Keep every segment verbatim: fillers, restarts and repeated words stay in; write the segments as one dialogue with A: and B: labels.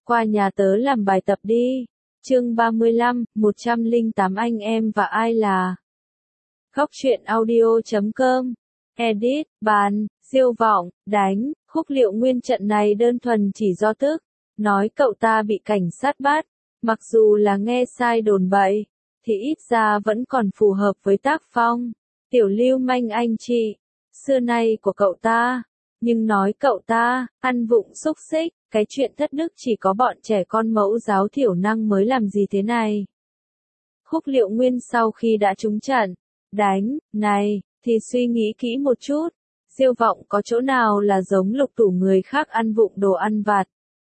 A: qua nhà tớ làm bài tập đi. Chương ba mươi lăm, một trăm lẻ tám anh em và ai là. Góc truyện audio chấm com. Edit, bàn, Diêu Vọng, đánh, Khúc Liệu Nguyên trận này đơn thuần chỉ do tức. Nói cậu ta bị cảnh sát bắt, mặc dù là nghe sai đồn bậy, thì ít ra vẫn còn phù hợp với tác phong. Tiểu lưu manh anh chị, xưa nay của cậu ta. Nhưng nói cậu ta, ăn vụng xúc xích, cái chuyện thất đức chỉ có bọn trẻ con mẫu giáo thiểu năng mới làm gì thế này. Khúc Liệu Nguyên sau khi đã trúng trận, đánh, này, thì suy nghĩ kỹ một chút. Diêu Vọng có chỗ nào là giống Lục Tủ người khác ăn vụng đồ ăn vặt.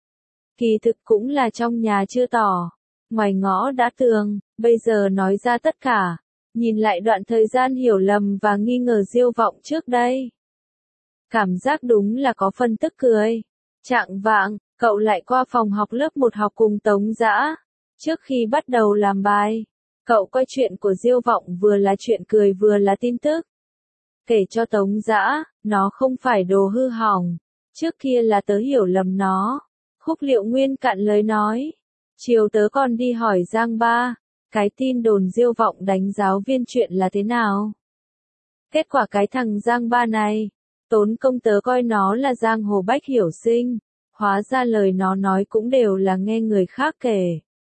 A: Kỳ thực cũng là trong nhà chưa tỏ, ngoài ngõ đã tường, bây giờ nói ra tất cả. Nhìn lại đoạn thời gian hiểu lầm và nghi ngờ Diêu Vọng trước đây. Cảm giác đúng là có phần tức cười. Trạng vạng, cậu lại qua phòng học lớp một học cùng Tống Dã. Trước khi bắt đầu làm bài, cậu coi chuyện của Diêu Vọng vừa là chuyện cười vừa là tin tức. Kể cho Tống Dã, nó không phải đồ hư hỏng. Trước kia là tớ hiểu lầm nó. Khúc Liệu Nguyên cạn lời nói. Chiều tớ còn đi hỏi Giang Ba, cái tin đồn Diêu Vọng đánh giáo viên chuyện là thế nào? Kết quả cái thằng Giang Ba này, tốn công tớ coi nó là giang hồ bách hiểu sinh, hóa ra lời nó nói cũng đều là nghe người khác kể.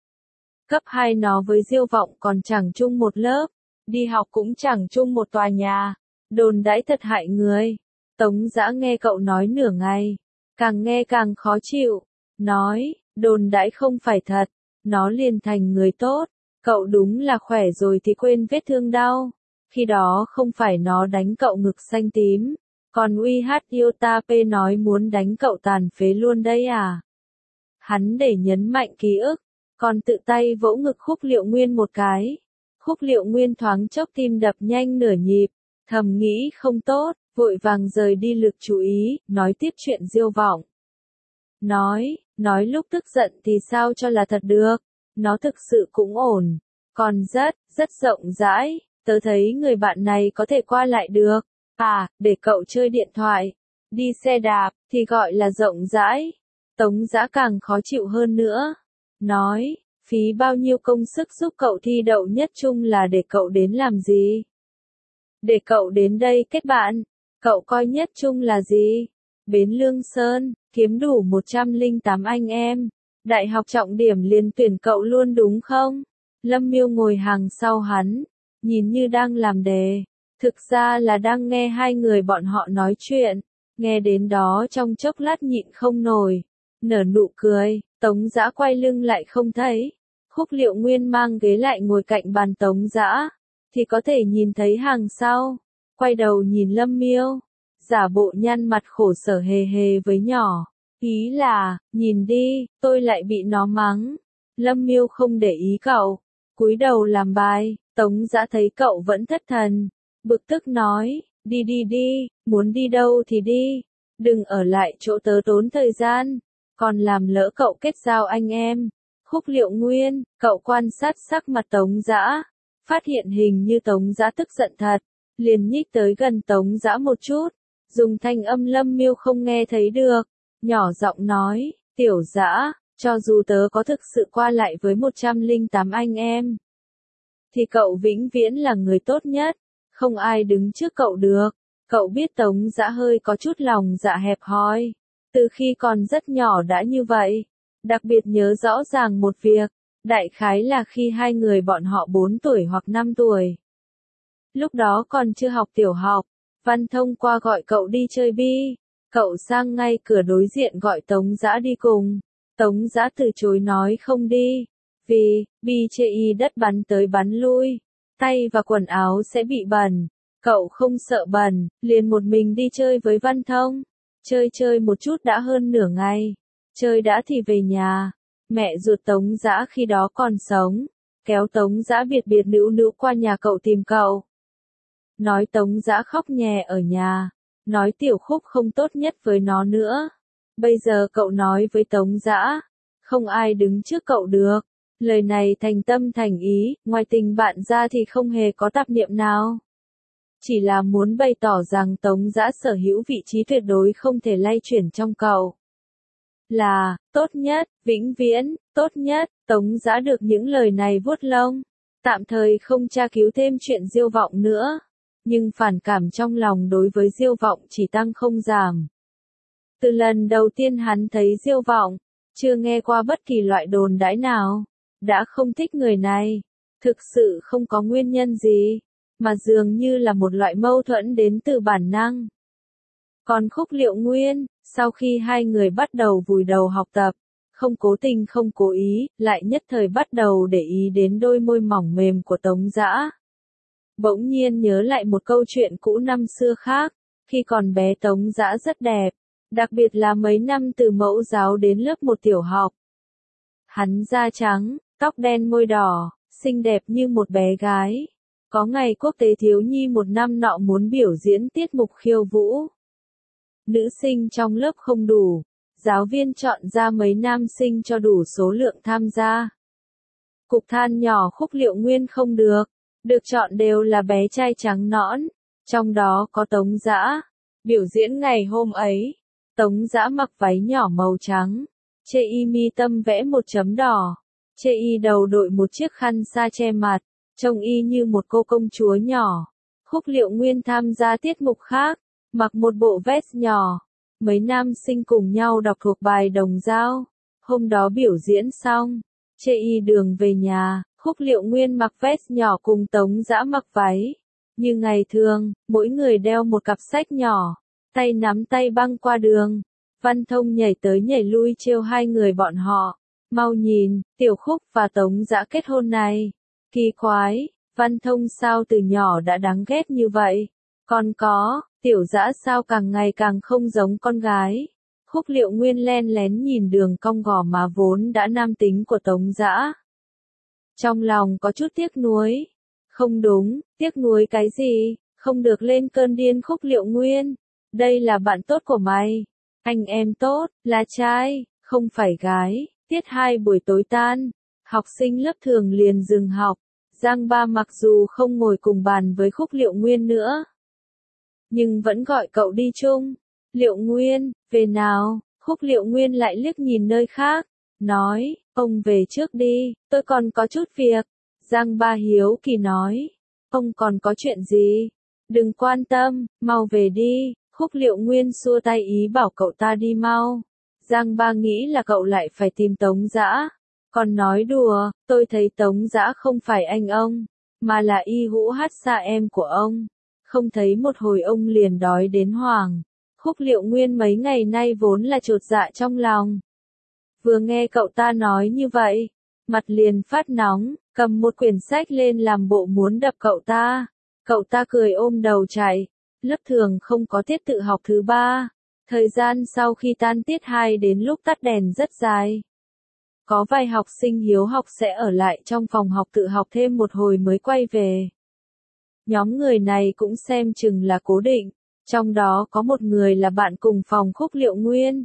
A: Cấp hai nó với Diêu Vọng còn chẳng chung một lớp, đi học cũng chẳng chung một tòa nhà, đồn đãi thật hại người. Tống Dã nghe cậu nói nửa ngày, càng nghe càng khó chịu, nói, đồn đãi không phải thật, nó liền thành người tốt, cậu đúng là khỏe rồi thì quên vết thương đau, khi đó không phải nó đánh cậu ngực xanh tím. Còn uy hát Iota P nói muốn đánh cậu tàn phế luôn đây à? Hắn để nhấn mạnh ký ức, còn tự tay vỗ ngực Khúc Liệu Nguyên một cái. Khúc Liệu Nguyên thoáng chốc tim đập nhanh nửa nhịp, thầm nghĩ không tốt, vội vàng rời đi lực chú ý, nói tiếp chuyện Diêu Vọng. Nói, nói lúc tức giận thì sao cho là thật được, nó thực sự cũng ổn, còn rất, rất rộng rãi, tớ thấy người bạn này có thể qua lại được. À, để cậu chơi điện thoại, đi xe đạp, thì gọi là rộng rãi. Tống Dã càng khó chịu hơn nữa. Nói, phí bao nhiêu công sức giúp cậu thi đậu nhất trung là để cậu đến làm gì? Để cậu đến đây kết bạn, cậu coi nhất trung là gì? Bến Lương Sơn, kiếm đủ một trăm lẻ tám anh em. Đại học trọng điểm liền tuyển cậu luôn đúng không? Lâm Miêu ngồi hàng sau hắn, nhìn như đang làm đề. Thực ra là đang nghe hai người bọn họ nói chuyện, nghe đến đó trong chốc lát nhịn không nổi, nở nụ cười. Tống Dã quay lưng lại không thấy. Khúc Liệu Nguyên mang ghế lại ngồi cạnh bàn Tống Dã, thì có thể nhìn thấy hàng sau, quay đầu nhìn Lâm Miêu, giả bộ nhăn mặt khổ sở hề hề với nhỏ, ý là, nhìn đi, tôi lại bị nó mắng. Lâm Miêu không để ý cậu, cúi đầu làm bài. Tống Dã thấy cậu vẫn thất thần, bực tức nói, đi đi đi, muốn đi đâu thì đi, đừng ở lại chỗ tớ tốn thời gian, còn làm lỡ cậu kết giao anh em. Khúc Liệu Nguyên, cậu quan sát sắc mặt Tống Dã, phát hiện hình như Tống Dã tức giận thật, liền nhích tới gần Tống Dã một chút, dùng thanh âm Lâm Miêu không nghe thấy được, nhỏ giọng nói, Tiểu Dã, cho dù tớ có thực sự qua lại với một trăm lẻ tám anh em, thì cậu vĩnh viễn là người tốt nhất. Không ai đứng trước cậu được. Cậu biết Tống Dã hơi có chút lòng dạ hẹp hòi. Từ khi còn rất nhỏ đã như vậy. Đặc biệt nhớ rõ ràng một việc. Đại khái là khi hai người bọn họ bốn tuổi hoặc năm tuổi. Lúc đó còn chưa học tiểu học. Văn Thông qua gọi cậu đi chơi bi. Cậu sang ngay cửa đối diện gọi Tống Dã đi cùng. Tống Dã từ chối nói không đi. Vì, bi chê y đất bắn tới bắn lui. Tay và quần áo sẽ bị bẩn. Cậu không sợ bẩn, liền một mình đi chơi với Văn Thông. Chơi chơi một chút đã hơn nửa ngày. Chơi đã thì về nhà. Mẹ ruột Tống Dã khi đó còn sống, kéo Tống Dã biệt biệt nữu nữu qua nhà cậu tìm cậu. Nói Tống Dã khóc nhè ở nhà. Nói Tiểu Khúc không tốt nhất với nó nữa. Bây giờ cậu nói với Tống Dã, không ai đứng trước cậu được. Lời này thành tâm thành ý, ngoài tình bạn ra thì không hề có tạp niệm nào. Chỉ là muốn bày tỏ rằng Tống Dã sở hữu vị trí tuyệt đối không thể lay chuyển trong cậu. là, tốt nhất, vĩnh viễn, tốt nhất, Tống Dã được những lời này vuốt lông. Tạm thời không tra cứu thêm chuyện Diêu Vọng nữa. Nhưng phản cảm trong lòng đối với Diêu Vọng chỉ tăng không giảm. Từ lần đầu tiên hắn thấy Diêu Vọng, chưa nghe qua bất kỳ loại đồn đãi nào, đã không thích người này. Thực sự không có nguyên nhân gì, mà dường như là một loại mâu thuẫn đến từ bản năng. Còn Khúc Liệu Nguyên, sau khi hai người bắt đầu vùi đầu học tập, không cố tình không cố ý, lại nhất thời bắt đầu để ý đến đôi môi mỏng mềm của Tống Dã. Bỗng nhiên nhớ lại một câu chuyện cũ năm xưa khác, khi còn bé Tống Dã rất đẹp, đặc biệt là mấy năm từ mẫu giáo đến lớp một tiểu học. Hắn da trắng, tóc đen môi đỏ, xinh đẹp như một bé gái. Có ngày quốc tế thiếu nhi một năm nọ muốn biểu diễn tiết mục khiêu vũ. Nữ sinh trong lớp không đủ, giáo viên chọn ra mấy nam sinh cho đủ số lượng tham gia. Cục than nhỏ Khúc Liệu Nguyên không được, được chọn đều là bé trai trắng nõn, trong đó có Tống Dã. Biểu diễn ngày hôm ấy, Tống Dã mặc váy nhỏ màu trắng, chê y mi tâm vẽ một chấm đỏ, chê y đầu đội một chiếc khăn sa che mặt, trông y như một cô công chúa nhỏ. Khúc Liệu Nguyên tham gia tiết mục khác, mặc một bộ vest nhỏ, mấy nam sinh cùng nhau đọc thuộc bài Đồng Dao. Hôm đó biểu diễn xong, chê y đường về nhà, Khúc Liệu Nguyên mặc vest nhỏ cùng Tống Dã mặc váy. Như ngày thường, mỗi người đeo một cặp sách nhỏ, tay nắm tay băng qua đường. Văn Thông nhảy tới nhảy lui trêu hai người bọn họ. Mau nhìn, Tiểu Khúc và Tống Dã kết hôn này. Kỳ quái, Văn Thông sao từ nhỏ đã đáng ghét như vậy? Còn có, Tiểu Dã sao càng ngày càng không giống con gái? Khúc Liệu Nguyên len lén nhìn đường cong gò má vốn đã nam tính của Tống Dã. Trong lòng có chút tiếc nuối. Không đúng, tiếc nuối cái gì? Không được lên cơn điên Khúc Liệu Nguyên. Đây là bạn tốt của mày. Anh em tốt, là trai, không phải gái. Tiết hai buổi tối tan, học sinh lớp thường liền dừng học. Giang Ba mặc dù không ngồi cùng bàn với Khúc Liệu Nguyên nữa, nhưng vẫn gọi cậu đi chung. Liệu Nguyên, về nào? Khúc Liệu Nguyên lại liếc nhìn nơi khác, nói, ông về trước đi, tôi còn có chút việc. Giang Ba hiếu kỳ nói, ông còn có chuyện gì? Đừng quan tâm, mau về đi. Khúc Liệu Nguyên xua tay ý bảo cậu ta đi mau. Giang Ba nghĩ là cậu lại phải tìm Tống Dã. Còn nói đùa, tôi thấy Tống Dã không phải anh ông, mà là Y Hũ Hát Xa em của ông. Không thấy một hồi ông liền đói đến hoảng. Khúc Liệu Nguyên mấy ngày nay vốn là chột dạ trong lòng. Vừa nghe cậu ta nói như vậy, mặt liền phát nóng, cầm một quyển sách lên làm bộ muốn đập cậu ta. Cậu ta cười ôm đầu chạy. Lớp thường không có tiết tự học thứ ba. Thời gian sau khi tan tiết hai đến lúc tắt đèn rất dài. Có vài học sinh hiếu học sẽ ở lại trong phòng học tự học thêm một hồi mới quay về. Nhóm người này cũng xem chừng là cố định. Trong đó có một người là bạn cùng phòng Khúc Liệu Nguyên.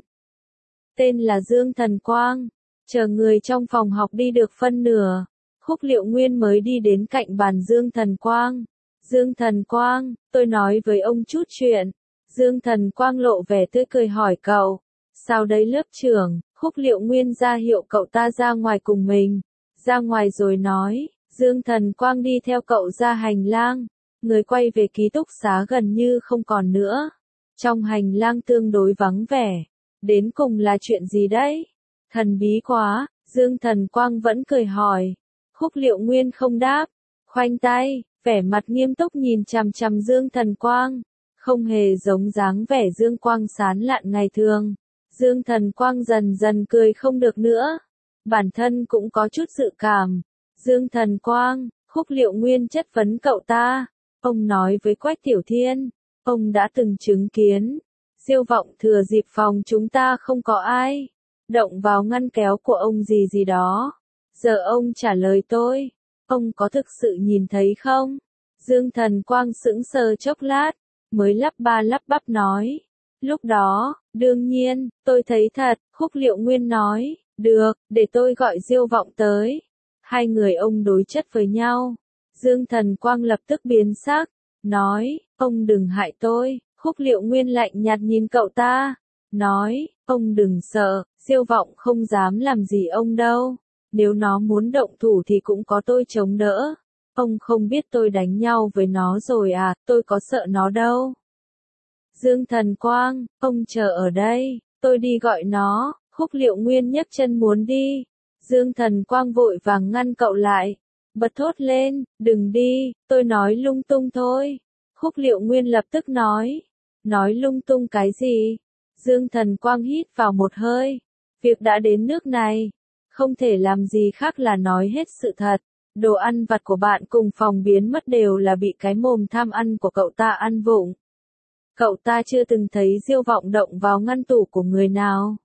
A: Tên là Dương Thần Quang. Chờ người trong phòng học đi được phân nửa, Khúc Liệu Nguyên mới đi đến cạnh bàn Dương Thần Quang. Dương Thần Quang, tôi nói với ông chút chuyện. Dương Thần Quang lộ vẻ tươi cười hỏi cậu. Sao đấy lớp trưởng? Khúc Liệu Nguyên ra hiệu cậu ta ra ngoài cùng mình. Ra ngoài rồi nói. Dương Thần Quang đi theo cậu ra hành lang. Người quay về ký túc xá gần như không còn nữa. Trong hành lang tương đối vắng vẻ. Đến cùng là chuyện gì đấy? Thần bí quá. Dương Thần Quang vẫn cười hỏi. Khúc Liệu Nguyên không đáp. Khoanh tay, vẻ mặt nghiêm túc nhìn chằm chằm Dương Thần Quang. Không hề giống dáng vẻ Dương Quang sán lạn ngày thường. Dương Thần Quang dần dần cười không được nữa. Bản thân cũng có chút dự cảm. Dương Thần Quang, Khúc Liệu Nguyên chất vấn cậu ta. Ông nói với Quách Tiểu Thiên. Ông đã từng chứng kiến. Diêu Vọng thừa dịp phòng chúng ta không có ai. Động vào ngăn kéo của ông gì gì đó. Giờ ông trả lời tôi. Ông có thực sự nhìn thấy không? Dương Thần Quang sững sờ chốc lát. Mới lắp ba lắp bắp nói. Lúc đó, đương nhiên, tôi thấy thật. Khúc Liệu Nguyên nói. Được, để tôi gọi Diêu Vọng tới. Hai người ông đối chất với nhau. Dương Thần Quang lập tức biến sắc. Nói, ông đừng hại tôi. Khúc Liệu Nguyên lạnh nhạt nhìn cậu ta. Nói, ông đừng sợ. Diêu Vọng không dám làm gì ông đâu. Nếu nó muốn động thủ thì cũng có tôi chống đỡ. Ông không biết tôi đánh nhau với nó rồi à, tôi có sợ nó đâu. Dương Thần Quang, ông chờ ở đây, tôi đi gọi nó. Khúc Liệu Nguyên nhấc chân muốn đi. Dương Thần Quang vội vàng ngăn cậu lại. Bật thốt lên, đừng đi, tôi nói lung tung thôi. Khúc Liệu Nguyên lập tức nói. Nói lung tung cái gì? Dương Thần Quang hít vào một hơi. Việc đã đến nước này, không thể làm gì khác là nói hết sự thật. Đồ ăn vặt của bạn cùng phòng biến mất đều là bị cái mồm tham ăn của cậu ta ăn vụng. Cậu ta chưa từng thấy Diêu Vọng động vào ngăn tủ của người nào.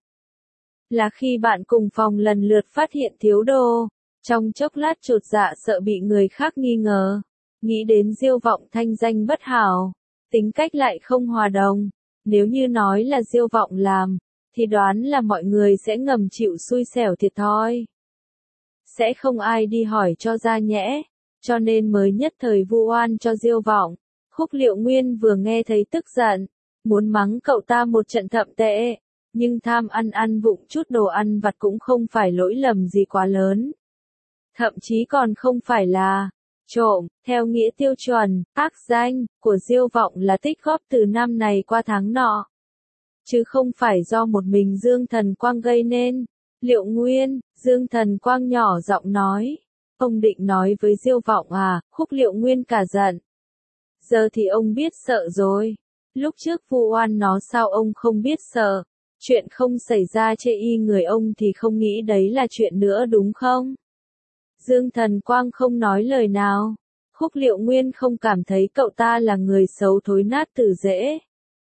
A: Là khi bạn cùng phòng lần lượt phát hiện thiếu đồ, trong chốc lát chột dạ sợ bị người khác nghi ngờ. Nghĩ đến Diêu Vọng thanh danh bất hảo, tính cách lại không hòa đồng. Nếu như nói là Diêu Vọng làm, thì đoán là mọi người sẽ ngầm chịu xui xẻo thiệt thòi. Sẽ không ai đi hỏi cho ra nhẽ, cho nên mới nhất thời vu oan cho Diêu Vọng. Khúc Liệu Nguyên vừa nghe thấy tức giận, muốn mắng cậu ta một trận thậm tệ, nhưng tham ăn ăn vụng chút đồ ăn vặt cũng không phải lỗi lầm gì quá lớn. Thậm chí còn không phải là trộm, theo nghĩa tiêu chuẩn, ác danh của Diêu Vọng là tích góp từ năm này qua tháng nọ. Chứ không phải do một mình Dương Thần Quang gây nên. Liệu Nguyên, Dương Thần Quang nhỏ giọng nói. Ông định nói với Diêu Vọng à, Khúc Liệu Nguyên cả giận. Giờ thì ông biết sợ rồi. Lúc trước vu oan nó sao ông không biết sợ. Chuyện không xảy ra chê y người ông thì không nghĩ đấy là chuyện nữa đúng không? Dương Thần Quang không nói lời nào. Khúc Liệu Nguyên không cảm thấy cậu ta là người xấu thối nát tử dễ.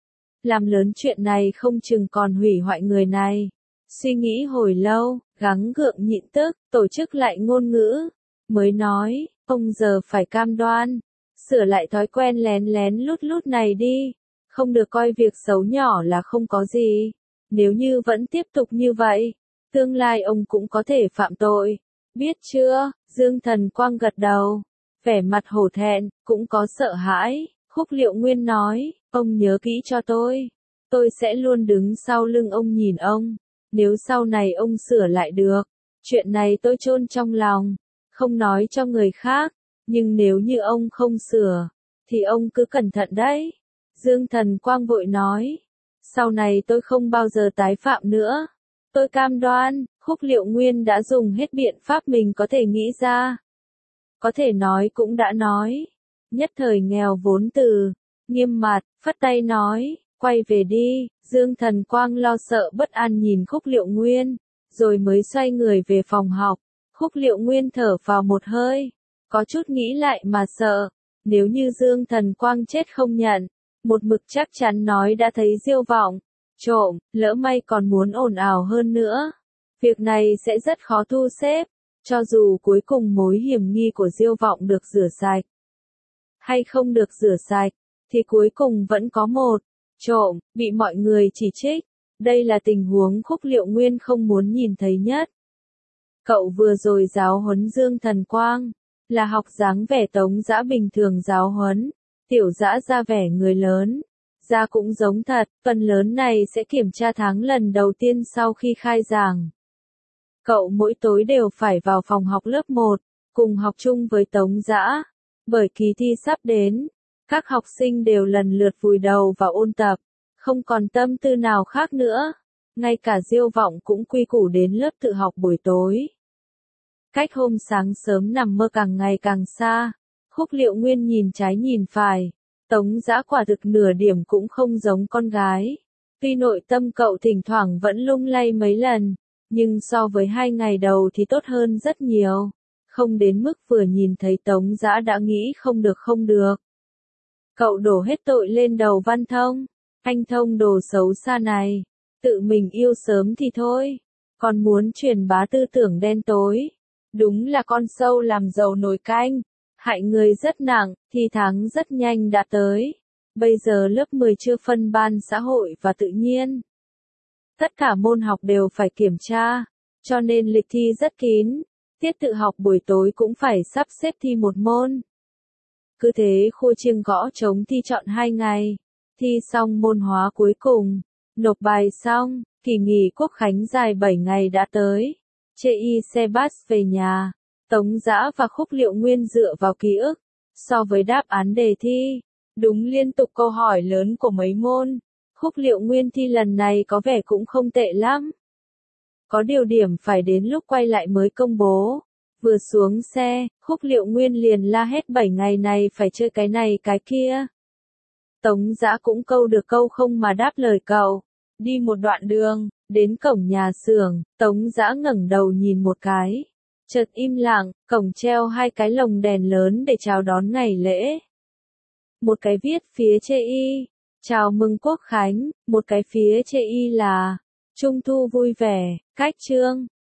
A: Làm lớn chuyện này không chừng còn hủy hoại người này. Suy nghĩ hồi lâu, gắng gượng nhịn tức, tổ chức lại ngôn ngữ. Mới nói, ông giờ phải cam đoan. Sửa lại thói quen lén lén lút lút này đi. Không được coi việc xấu nhỏ là không có gì. Nếu như vẫn tiếp tục như vậy, tương lai ông cũng có thể phạm tội. Biết chưa? Dương Thần Quang gật đầu. Vẻ mặt hổ thẹn, cũng có sợ hãi. Khúc Liệu Nguyên nói, ông nhớ kỹ cho tôi. Tôi sẽ luôn đứng sau lưng ông nhìn ông. Nếu sau này ông sửa lại được, chuyện này tôi chôn trong lòng, không nói cho người khác. Nhưng nếu như ông không sửa, thì ông cứ cẩn thận đấy. Dương Thần Quang vội nói, sau này tôi không bao giờ tái phạm nữa. Tôi cam đoan. Khúc Liệu Nguyên đã dùng hết biện pháp mình có thể nghĩ ra. Có thể nói cũng đã nói. Nhất thời nghèo vốn từ, nghiêm mặt, phất tay nói, quay về đi. Dương Thần Quang lo sợ bất an nhìn Khúc Liệu Nguyên, rồi mới xoay người về phòng học. Khúc Liệu Nguyên thở vào một hơi, có chút nghĩ lại mà sợ. Nếu như Dương Thần Quang chết không nhận, một mực chắc chắn nói đã thấy Diêu Vọng trộm, lỡ may còn muốn ồn ào hơn nữa. Việc này sẽ rất khó thu xếp, cho dù cuối cùng mối hiểm nghi của Diêu Vọng được rửa sạch. Hay không được rửa sạch, thì cuối cùng vẫn có một trộm, bị mọi người chỉ trích. Đây là tình huống Khúc Liệu Nguyên không muốn nhìn thấy nhất. Cậu vừa rồi giáo huấn Dương Thần Quang, là học dáng vẻ Tống Dã bình thường giáo huấn, Tiểu Dã ra vẻ người lớn. Ra cũng giống thật, phần lớn này sẽ kiểm tra tháng lần đầu tiên sau khi khai giảng. Cậu mỗi tối đều phải vào phòng học lớp một, cùng học chung với Tống Dã. Bởi kỳ thi sắp đến, các học sinh đều lần lượt vùi đầu vào ôn tập, không còn tâm tư nào khác nữa. Ngay cả Diêu Vọng cũng quy củ đến lớp tự học buổi tối. Cách hôm sáng sớm nằm mơ càng ngày càng xa, Khúc Liệu Nguyên nhìn trái nhìn phải. Tống Dã quả thực nửa điểm cũng không giống con gái. Tuy nội tâm cậu thỉnh thoảng vẫn lung lay mấy lần, nhưng so với hai ngày đầu thì tốt hơn rất nhiều. Không đến mức vừa nhìn thấy Tống Dã đã nghĩ không được không được. Cậu đổ hết tội lên đầu Văn Thông. Anh Thông đồ xấu xa này. Tự mình yêu sớm thì thôi. Còn muốn truyền bá tư tưởng đen tối. Đúng là con sâu làm dầu nồi canh. Hại người rất nặng, thì tháng rất nhanh đã tới. Bây giờ lớp mười chưa phân ban xã hội và tự nhiên. Tất cả môn học đều phải kiểm tra, cho nên lịch thi rất kín. Tiết tự học buổi tối cũng phải sắp xếp thi một môn. Cứ thế khua chiêng gõ trống thi chọn hai ngày. Thi xong môn hóa cuối cùng, nộp bài xong, Kỳ nghỉ Quốc khánh dài bảy ngày đã tới. Chê y xe bus về nhà. Tống Dã và Khúc Liệu Nguyên dựa vào ký ức. So với đáp án đề thi, đúng liên tục câu hỏi lớn của mấy môn. Khúc Liệu Nguyên thi lần này có vẻ cũng không tệ lắm. Có điều điểm phải đến lúc quay lại mới công bố. Vừa xuống xe, Khúc Liệu Nguyên liền la hết bảy ngày này phải chơi cái này cái kia. Tống Dã cũng câu được câu không mà đáp lời cậu. Đi một đoạn đường, đến cổng nhà xưởng, Tống Dã ngẩng đầu nhìn một cái. Chợt im lặng, cổng treo hai cái lồng đèn lớn để chào đón ngày lễ. Một cái viết phía chê y, chào mừng Quốc khánh, một cái phía chê y là, Trung thu vui vẻ, cách chương.